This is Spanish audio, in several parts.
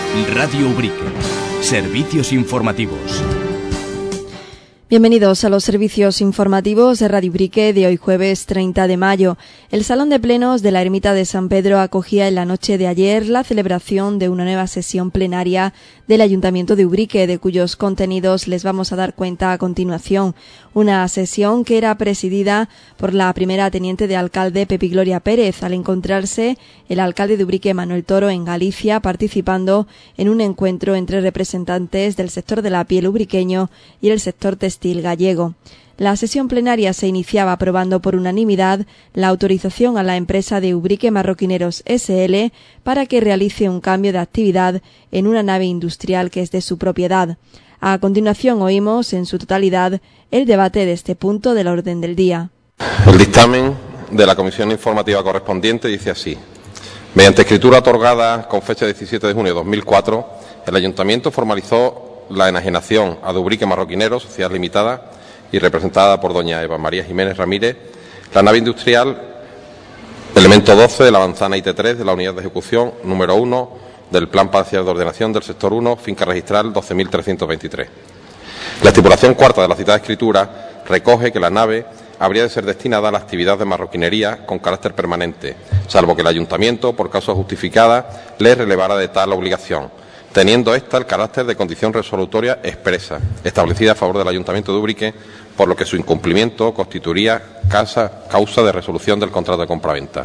Radio Ubrique. Servicios informativos. Bienvenidos a los servicios informativos de Radio Ubrique de hoy jueves 30 de mayo. El Salón de Plenos de la Ermita de San Pedro acogía en la noche de ayer la celebración de una nueva sesión plenaria del Ayuntamiento de Ubrique, de cuyos contenidos les vamos a dar cuenta a continuación. Una sesión que era presidida por la primera teniente de alcalde Pepi Gloria Pérez, al encontrarse el alcalde de Ubrique Manuel Toro en Galicia, participando en un encuentro entre representantes del sector de la piel ubriqueño y el sector textil gallego. La sesión plenaria se iniciaba aprobando por unanimidad la autorización a la empresa de Ubrique Marroquineros S.L. para que realice un cambio de actividad en una nave industrial que es de su propiedad. A continuación oímos en su totalidad el debate de este punto del orden del día. El dictamen de la comisión informativa correspondiente dice así: mediante escritura otorgada con fecha 17 de junio de 2004, el Ayuntamiento formalizó la enajenación a Ubrique Marroquineros, Sociedad Limitada, y representada por doña Eva María Jiménez Ramírez, la nave industrial elemento 12 de la manzana IT3 de la unidad de ejecución número 1 del Plan Parcial de Ordenación del Sector 1, finca registral 12.323. La estipulación cuarta de la citada escritura recoge que la nave habría de ser destinada a la actividad de marroquinería con carácter permanente, salvo que el Ayuntamiento, por causa justificada, le relevara de tal obligación, teniendo ésta el carácter de condición resolutoria expresa, establecida a favor del Ayuntamiento de Ubrique, por lo que su incumplimiento constituiría causa de resolución del contrato de compraventa.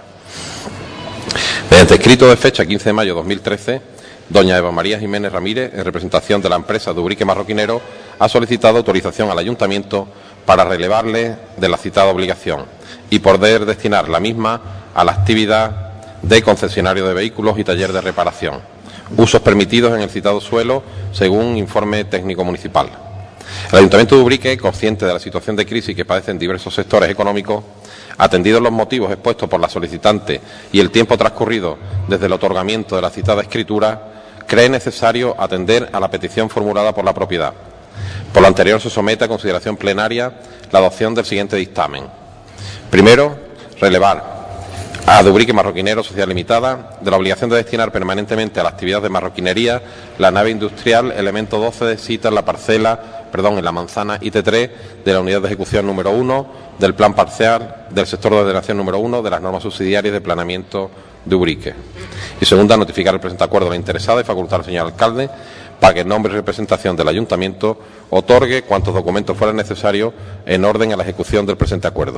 Mediante escrito de fecha 15 de mayo de 2013, doña Eva María Jiménez Ramírez, en representación de la empresa de Ubrique Marroquinero, ha solicitado autorización al Ayuntamiento para relevarle de la citada obligación y poder destinar la misma a la actividad de concesionario de vehículos y taller de reparación, usos permitidos en el citado suelo según informe técnico municipal. El Ayuntamiento de Ubrique, consciente de la situación de crisis que padecen diversos sectores económicos, atendidos los motivos expuestos por la solicitante y el tiempo transcurrido desde el otorgamiento de la citada escritura, cree necesario atender a la petición formulada por la propiedad. Por lo anterior, se somete a consideración plenaria la adopción del siguiente dictamen. Primero, relevar a Ubrique Marroquinero, Sociedad Limitada, de la obligación de destinar permanentemente a la actividad de marroquinería la nave industrial elemento 12 de cita en la manzana IT3 de la unidad de ejecución número 1 del Plan Parcial del Sector de Ordenación número 1 de las normas subsidiarias de planeamiento de Ubrique. Y segunda, notificar el presente acuerdo a la interesada y facultar al señor alcalde para que en nombre y representación del Ayuntamiento otorgue cuantos documentos fueran necesarios en orden a la ejecución del presente acuerdo.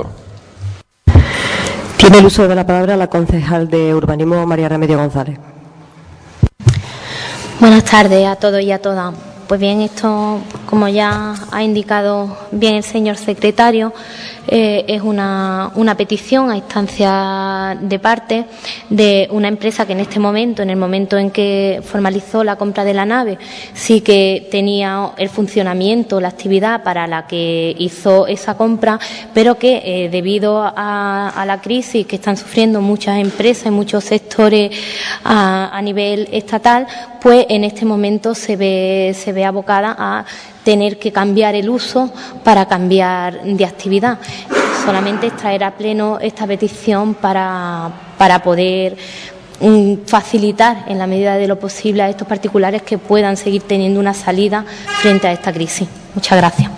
Tiene el uso de la palabra la concejal de Urbanismo, María Remedio González. Buenas tardes a todos y a todas. Pues bien, esto, como ya ha indicado bien el señor secretario, es una petición a instancia de parte de una empresa que en este momento, en el momento en que formalizó la compra de la nave, sí que tenía el funcionamiento, la actividad para la que hizo esa compra, pero que debido a la crisis que están sufriendo muchas empresas y muchos sectores a nivel estatal, pues en este momento se ve abocada a tener que cambiar el uso para cambiar de actividad. Solamente traer a pleno esta petición para poder facilitar en la medida de lo posible a estos particulares que puedan seguir teniendo una salida frente a esta crisis. Muchas gracias.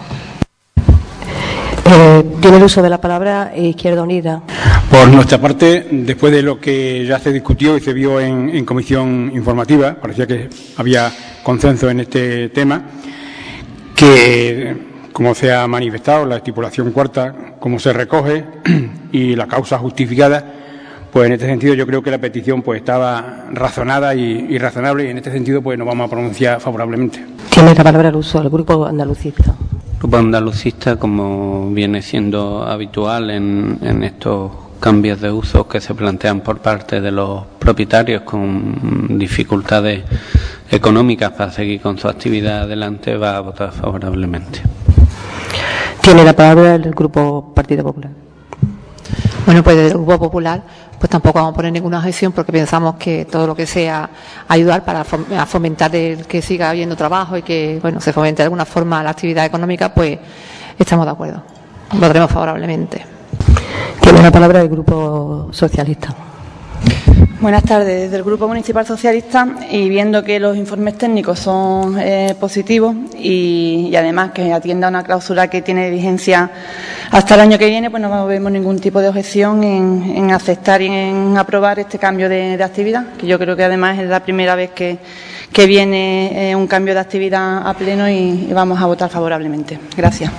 Tiene el uso de la palabra Izquierda Unida. Por nuestra parte, después de lo que ya se discutió y se vio en comisión informativa, parecía que había consenso en este tema, que, como se ha manifestado, la estipulación cuarta, como se recoge, y la causa justificada, pues en este sentido yo creo que la petición pues estaba razonada y razonable, y en este sentido pues nos vamos a pronunciar favorablemente. Tiene la palabra el uso del Grupo Andalucista. Grupo Andalucista, como viene siendo habitual en estos cambios de usos que se plantean por parte de los propietarios con dificultades económicas para seguir con su actividad adelante, va a votar favorablemente. Tiene la palabra el Grupo Partido Popular. Bueno, pues desde el Grupo Popular pues tampoco vamos a poner ninguna objeción, porque pensamos que todo lo que sea ayudar para fomentar que siga habiendo trabajo y que bueno se fomente de alguna forma la actividad económica, pues estamos de acuerdo. Votaremos favorablemente. Tiene la palabra el Grupo Socialista. Buenas tardes. Desde el Grupo Municipal Socialista, y viendo que los informes técnicos son positivos y además que atienda a una cláusula que tiene vigencia hasta el año que viene, pues no vemos ningún tipo de objeción en aceptar y en aprobar este cambio de actividad, que yo creo que además es la primera vez que viene un cambio de actividad a pleno y vamos a votar favorablemente. Gracias.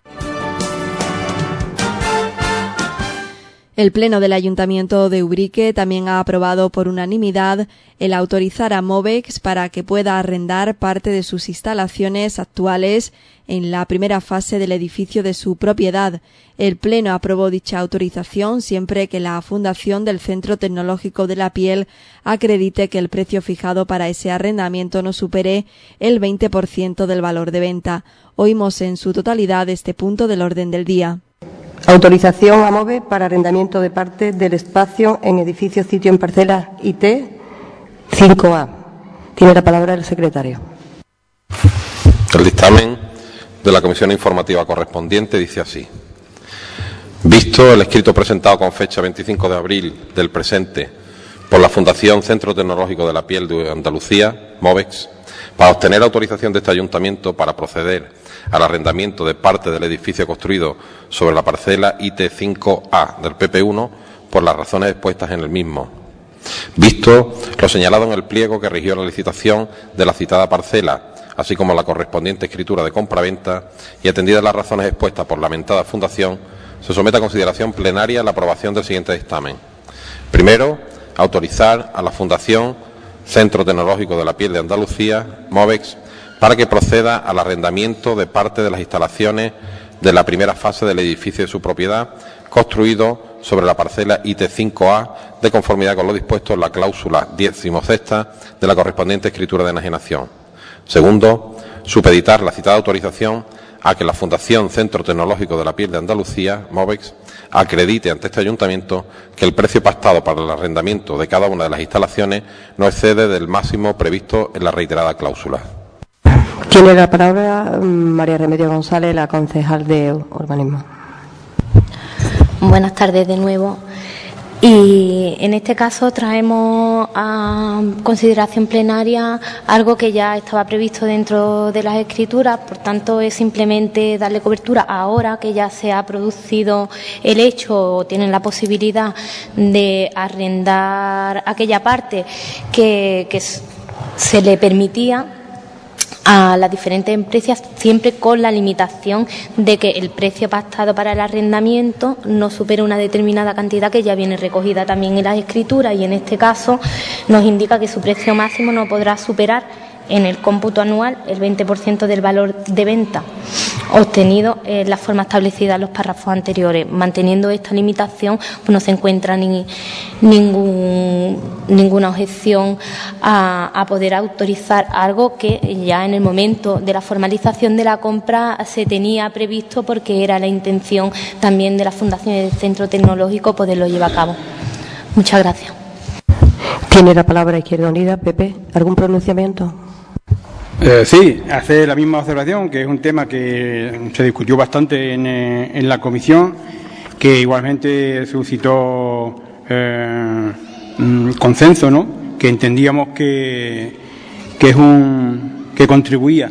El Pleno del Ayuntamiento de Ubrique también ha aprobado por unanimidad el autorizar a Movex para que pueda arrendar parte de sus instalaciones actuales en la primera fase del edificio de su propiedad. El Pleno aprobó dicha autorización siempre que la Fundación del Centro Tecnológico de la Piel acredite que el precio fijado para ese arrendamiento no supere el 20% del valor de venta. Oímos en su totalidad este punto del orden del día. Autorización a MOVE para arrendamiento de parte del espacio en edificio sitio en parcelas IT 5A. Tiene la palabra el secretario. El dictamen de la comisión informativa correspondiente dice así. Visto el escrito presentado con fecha 25 de abril del presente por la Fundación Centro Tecnológico de la Piel de Andalucía, MOVEX, para obtener autorización de este ayuntamiento para proceder al arrendamiento de parte del edificio construido sobre la parcela IT5A del PP1 por las razones expuestas en el mismo. Visto lo señalado en el pliego que rigió la licitación de la citada parcela, así como la correspondiente escritura de compraventa, y atendidas las razones expuestas por la mentada fundación, se somete a consideración plenaria la aprobación del siguiente dictamen. Primero, autorizar a la Fundación Centro Tecnológico de la Piel de Andalucía, MOVEX, para que proceda al arrendamiento de parte de las instalaciones de la primera fase del edificio de su propiedad, construido sobre la parcela IT5A, de conformidad con lo dispuesto en la cláusula 16ª de la correspondiente escritura de enajenación. Segundo, supeditar la citada autorización a que la Fundación Centro Tecnológico de la Piel de Andalucía, MOVEX, acredite ante este ayuntamiento que el precio pactado para el arrendamiento de cada una de las instalaciones no excede del máximo previsto en la reiterada cláusula. Tiene la palabra María Remedios González, la concejal de Urbanismo. Buenas tardes de nuevo. Y en este caso traemos a consideración plenaria algo que ya estaba previsto dentro de las escrituras, por tanto es simplemente darle cobertura ahora que ya se ha producido el hecho o tienen la posibilidad de arrendar aquella parte que se le permitía a las diferentes empresas, siempre con la limitación de que el precio pactado para el arrendamiento no supere una determinada cantidad que ya viene recogida también en las escrituras, y en este caso nos indica que su precio máximo no podrá superar en el cómputo anual el 20% del valor de venta obtenido en la forma establecida en los párrafos anteriores. Manteniendo esta limitación, pues no se encuentra ninguna objeción a poder autorizar algo que ya en el momento de la formalización de la compra se tenía previsto, porque era la intención también de la Fundación del Centro Tecnológico poderlo llevar a cabo. Muchas gracias. Tiene la palabra Izquierda Unida. Pepe, ¿algún pronunciamiento? Sí, hace la misma observación, que es un tema que se discutió bastante en la comisión, que igualmente suscitó consenso, ¿no? Que entendíamos que contribuía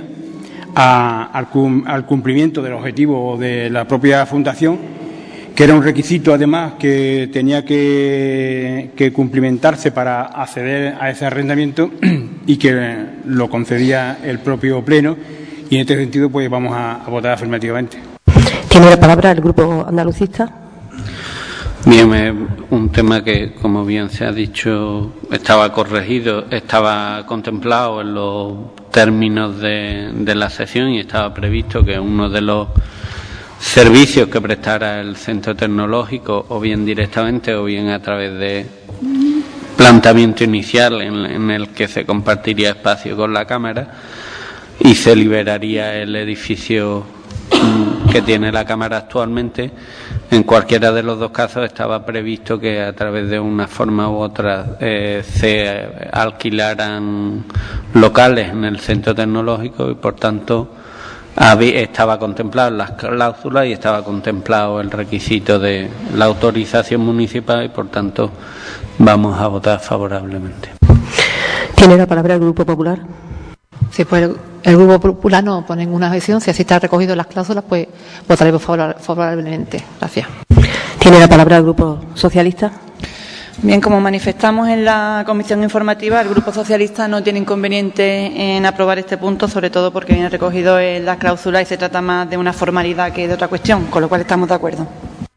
al cumplimiento del objetivo de la propia fundación, que era un requisito además que tenía que cumplimentarse para acceder a ese arrendamiento y que lo concedía el propio Pleno, y en este sentido pues vamos a votar afirmativamente. Tiene la palabra el Grupo Andalucista. Bien, es un tema que, como bien se ha dicho, estaba corregido, estaba contemplado en los términos de la sesión, y estaba previsto que uno de los servicios que prestara el centro tecnológico, o bien directamente o bien a través de planteamiento inicial en el que se compartiría espacio con la Cámara y se liberaría el edificio que tiene la Cámara actualmente. En cualquiera de los dos casos estaba previsto que a través de una forma u otra se alquilaran locales en el centro tecnológico, y por tanto estaba contemplado en las cláusulas y estaba contemplado el requisito de la autorización municipal, y por tanto vamos a votar favorablemente. Tiene la palabra el Grupo Popular. Sí, pues el Grupo Popular no pone ninguna objeción. Si así está recogido en las cláusulas, pues votaremos favorablemente. Gracias. Tiene la palabra el Grupo Socialista. Bien, como manifestamos en la comisión informativa, el Grupo Socialista no tiene inconveniente en aprobar este punto, sobre todo porque viene recogido en las cláusulas y se trata más de una formalidad que de otra cuestión, con lo cual estamos de acuerdo.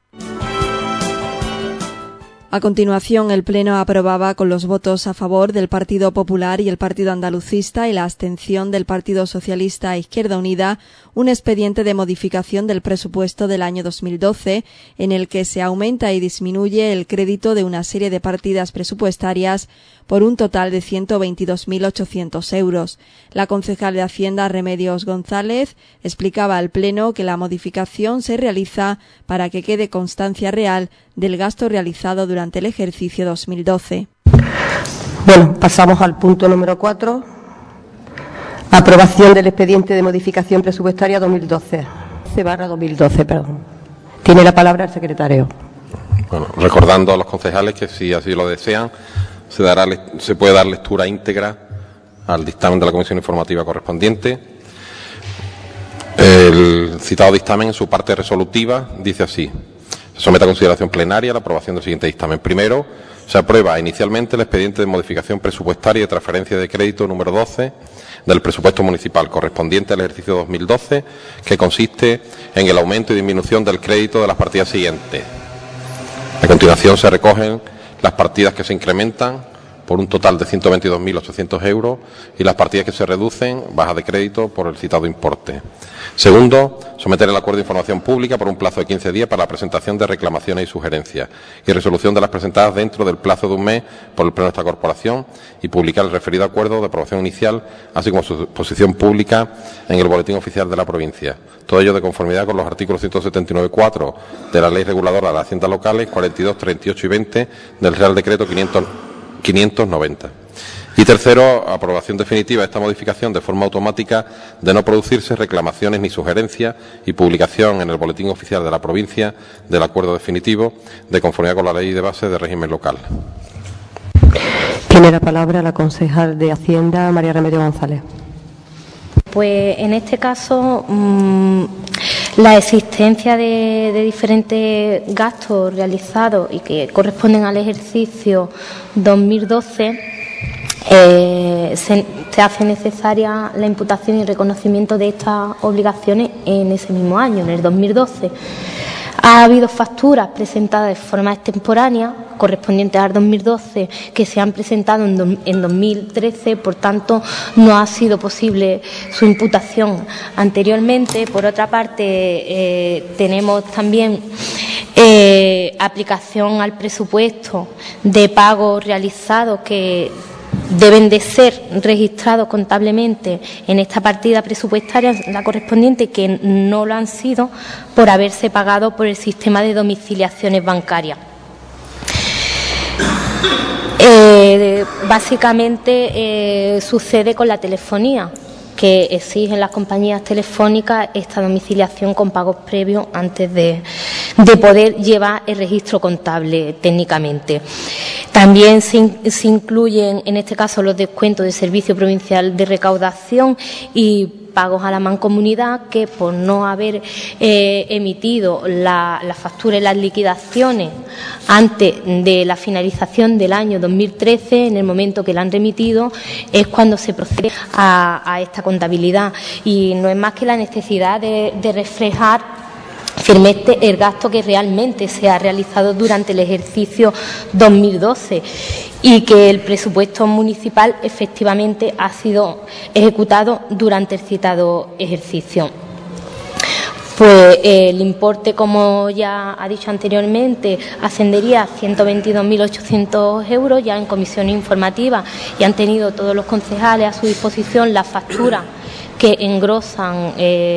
A continuación, el Pleno aprobaba con los votos a favor del Partido Popular y el Partido Andalucista y la abstención del Partido Socialista e Izquierda Unida un expediente de modificación del presupuesto del año 2012 en el que se aumenta y disminuye el crédito de una serie de partidas presupuestarias por un total de 122.800 euros. La concejal de Hacienda, Remedios González, explicaba al Pleno que la modificación se realiza para que quede constancia real del gasto realizado durante el ejercicio 2012. Bueno, pasamos al punto número 4. Aprobación del expediente de modificación presupuestaria 2012. 2012, perdón. Tiene la palabra el secretario. Bueno, recordando a los concejales que si así lo desean, se puede dar lectura íntegra al dictamen de la comisión informativa correspondiente. El citado dictamen en su parte resolutiva dice así: se somete a consideración plenaria la aprobación del siguiente dictamen. Primero, se aprueba inicialmente el expediente de modificación presupuestaria y de transferencia de crédito número 12 del presupuesto municipal correspondiente al ejercicio 2012, que consiste en el aumento y disminución del crédito de las partidas siguientes. A continuación se recogen las partidas que se incrementan por un total de 122.800 euros y las partidas que se reducen, baja de crédito, por el citado importe. Segundo, someter el acuerdo de información pública por un plazo de 15 días para la presentación de reclamaciones y sugerencias y resolución de las presentadas dentro del plazo de un mes por el Pleno de esta corporación y publicar el referido acuerdo de aprobación inicial, así como su posición pública en el Boletín Oficial de la provincia. Todo ello de conformidad con los artículos 179.4 de la Ley Reguladora de las Haciendas Locales, 42, 38 y 20 del Real Decreto 590. Y tercero, aprobación definitiva de esta modificación de forma automática de no producirse reclamaciones ni sugerencias y publicación en el Boletín Oficial de la provincia del acuerdo definitivo de conformidad con la Ley de Base de Régimen Local. Tiene la palabra la concejal de Hacienda, María Remedios González. Pues en este caso, la existencia de diferentes gastos realizados y que corresponden al ejercicio 2012, se hace necesaria la imputación y reconocimiento de estas obligaciones en ese mismo año, en el 2012. Ha habido facturas presentadas de forma extemporánea correspondientes al 2012 que se han presentado en 2013, por tanto no ha sido posible su imputación anteriormente. Por otra parte, tenemos también aplicación al presupuesto de pagos realizados que deben de ser registrados contablemente en esta partida presupuestaria, la correspondiente, que no lo han sido por haberse pagado por el sistema de domiciliaciones bancarias. Básicamente sucede con la telefonía, que exigen las compañías telefónicas esta domiciliación con pagos previos antes de poder llevar el registro contable técnicamente. También se incluyen, en este caso, los descuentos de Servicio Provincial de Recaudación y pagos a la mancomunidad, que por no haber emitido la factura y las liquidaciones antes de la finalización del año 2013, en el momento que la han remitido, es cuando se procede a esta contabilidad. Y no es más que la necesidad de reflejar firmemente el gasto que realmente se ha realizado durante el ejercicio 2012 y que el presupuesto municipal efectivamente ha sido ejecutado durante el citado ejercicio. Pues el importe, como ya ha dicho anteriormente, ascendería a 122.800 euros. Ya en comisión informativa, y han tenido todos los concejales a su disposición las facturas que engrosan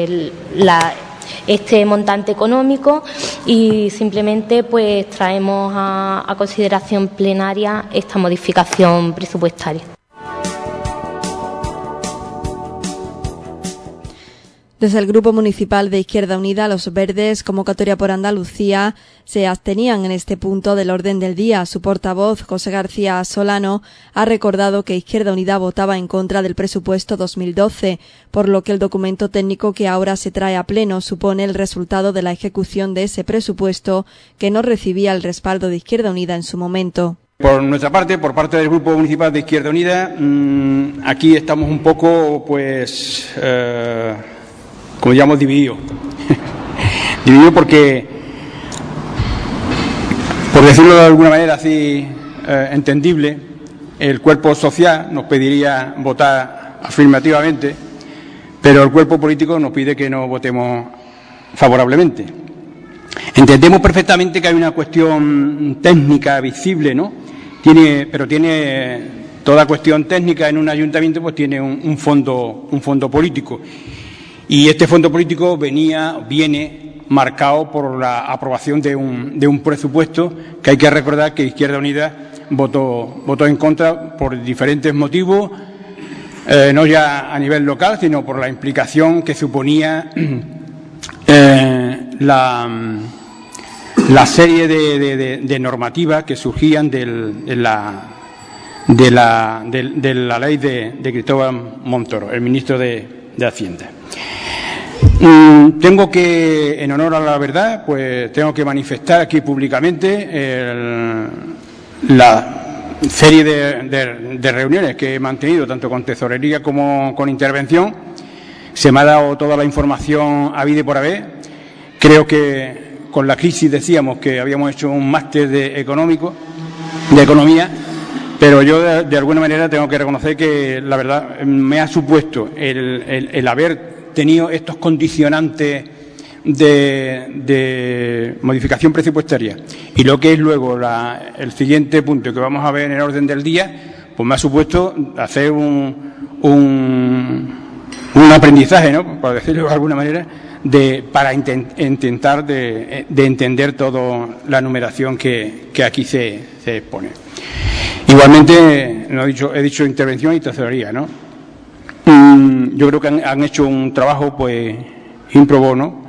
este montante económico, y simplemente pues traemos a consideración plenaria esta modificación presupuestaria. Desde el Grupo Municipal de Izquierda Unida, Los Verdes, Convocatoria por Andalucía, se abstenían en este punto del orden del día. Su portavoz, José García Solano, ha recordado que Izquierda Unida votaba en contra del presupuesto 2012, por lo que el documento técnico que ahora se trae a pleno supone el resultado de la ejecución de ese presupuesto que no recibía el respaldo de Izquierda Unida en su momento. Por nuestra parte, por parte del Grupo Municipal de Izquierda Unida, aquí estamos un poco, como llamamos, dividido. Dividido porque, por decirlo de alguna manera así entendible, el cuerpo social nos pediría votar afirmativamente, pero el cuerpo político nos pide que no votemos favorablemente. Entendemos perfectamente que hay una cuestión técnica visible, ¿no? Pero tiene toda cuestión técnica en un ayuntamiento, pues tiene un fondo político. Y este fondo político viene marcado por la aprobación de un presupuesto que hay que recordar que Izquierda Unida votó en contra por diferentes motivos, no ya a nivel local, sino por la implicación que suponía la serie de normativas que surgían de la ley de Cristóbal Montoro, el ministro de Hacienda. Tengo que, en honor a la verdad, pues tengo que manifestar aquí públicamente la serie de reuniones que he mantenido, tanto con tesorería como con intervención. Se me ha dado toda la información habida y por haber. Creo que con la crisis decíamos que habíamos hecho un máster de economía, pero yo de alguna manera tengo que reconocer que la verdad me ha supuesto el haber tenido estos condicionantes de modificación presupuestaria y lo que es luego el siguiente punto que vamos a ver en el orden del día, pues me ha supuesto hacer un aprendizaje, ¿no?, por decirlo de alguna manera, para intentar de entender toda la numeración que aquí se expone. Igualmente, he dicho intervención y tesorería, ¿no? Yo creo que han hecho un trabajo, pues, in pro bono,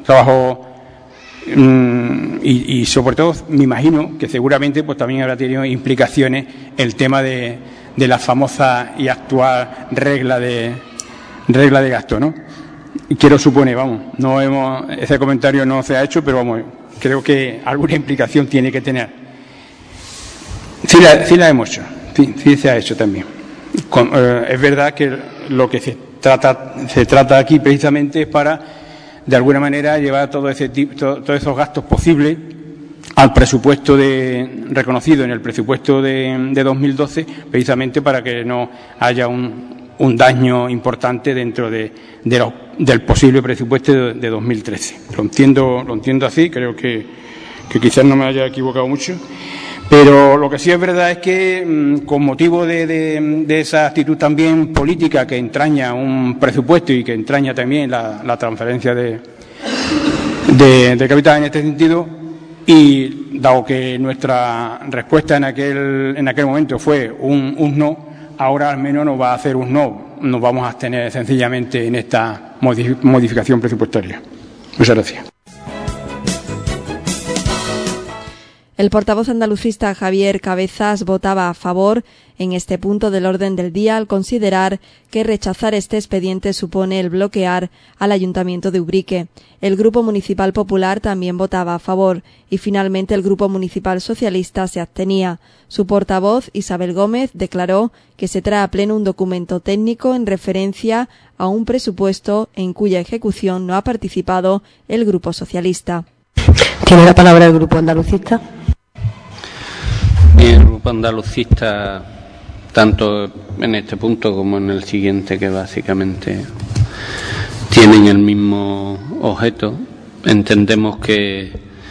y sobre todo me imagino que seguramente pues también habrá tenido implicaciones el tema de la famosa y actual regla de gasto, ¿no? Quiero suponer, ese comentario no se ha hecho, pero creo que alguna implicación tiene que tener. Sí la hemos hecho, sí se ha hecho también. Es verdad que lo que se trata aquí precisamente es para, de alguna manera, llevar todos esos gastos posibles al presupuesto reconocido en el presupuesto de 2012, precisamente para que no haya un daño importante dentro del posible presupuesto de 2013. Lo entiendo así, creo que quizás no me haya equivocado mucho. Pero lo que sí es verdad es que, con motivo de esa actitud también política que entraña un presupuesto y que entraña también la transferencia de capital en este sentido, y dado que nuestra respuesta en aquel momento fue un no, ahora al menos nos va a hacer un no. Nos vamos a abstener sencillamente en esta modificación presupuestaria. Muchas gracias. El portavoz andalucista Javier Cabezas votaba a favor en este punto del orden del día al considerar que rechazar este expediente supone el bloquear al Ayuntamiento de Ubrique. El Grupo Municipal Popular también votaba a favor y finalmente el Grupo Municipal Socialista se abstenía. Su portavoz, Isabel Gómez, declaró que se trae a pleno un documento técnico en referencia a un presupuesto en cuya ejecución no ha participado el Grupo Socialista. Tiene la palabra el Grupo Andalucista. El Grupo Andalucista, tanto en este punto como en el siguiente, que básicamente tienen el mismo objeto, entendemos que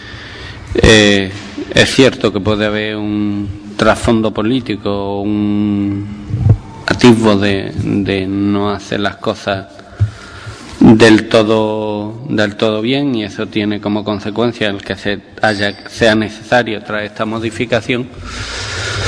es cierto que puede haber un trasfondo político, un atisbo de no hacer las cosas del todo bien, y eso tiene como consecuencia el que sea necesario traer esta modificación,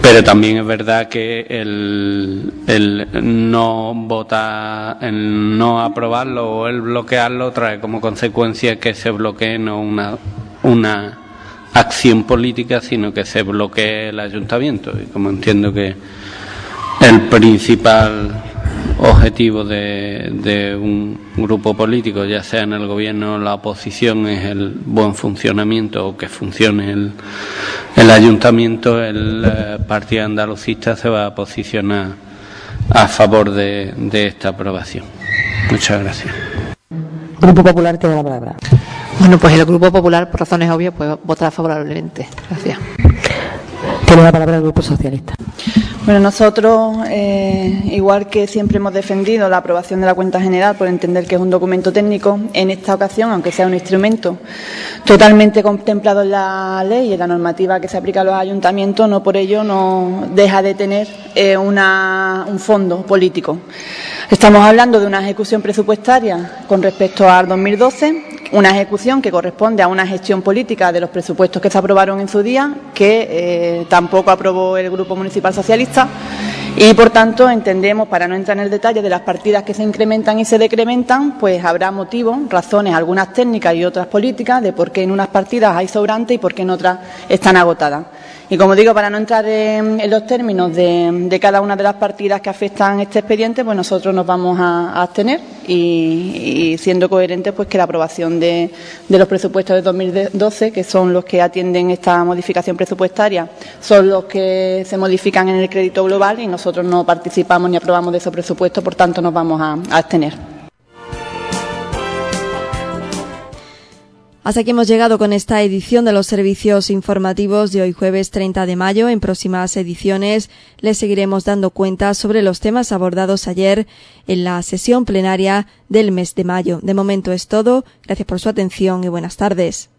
Pero también es verdad que el no votar, el no aprobarlo o el bloquearlo trae como consecuencia que se bloquee no una acción política, sino que se bloquee el ayuntamiento. Y como entiendo que el principal objetivo de un grupo político, ya sea en el gobierno o la oposición, es el buen funcionamiento o que funcione el ayuntamiento, el Partido Andalucista se va a posicionar a favor de esta aprobación. Muchas gracias. Grupo Popular tiene la palabra. Bueno, pues el Grupo Popular, por razones obvias, pues votará favorablemente. Gracias. Tiene la palabra el Grupo Socialista. Bueno, nosotros, igual que siempre hemos defendido la aprobación de la cuenta general por entender que es un documento técnico, en esta ocasión, aunque sea un instrumento totalmente contemplado en la ley y en la normativa que se aplica a los ayuntamientos, no por ello no deja de tener un fondo político. Estamos hablando de una ejecución presupuestaria con respecto al 2012, una ejecución que corresponde a una gestión política de los presupuestos que se aprobaron en su día, que tampoco aprobó el Grupo Municipal Socialista, y por tanto entendemos, para no entrar en el detalle de las partidas que se incrementan y se decrementan, pues habrá motivos, razones, algunas técnicas y otras políticas, de por qué en unas partidas hay sobrante y por qué en otras están agotadas. Y como digo, para no entrar en los términos de cada una de las partidas que afectan este expediente, pues nosotros nos vamos a abstener y siendo coherentes, pues que la aprobación de los presupuestos de 2012, que son los que atienden esta modificación presupuestaria, son los que se modifican en el crédito global y nosotros no participamos ni aprobamos de esos presupuestos, por tanto nos vamos a abstener. Hasta aquí hemos llegado con esta edición de los servicios informativos de hoy jueves 30 de mayo. En próximas ediciones les seguiremos dando cuenta sobre los temas abordados ayer en la sesión plenaria del mes de mayo. De momento es todo. Gracias por su atención y buenas tardes.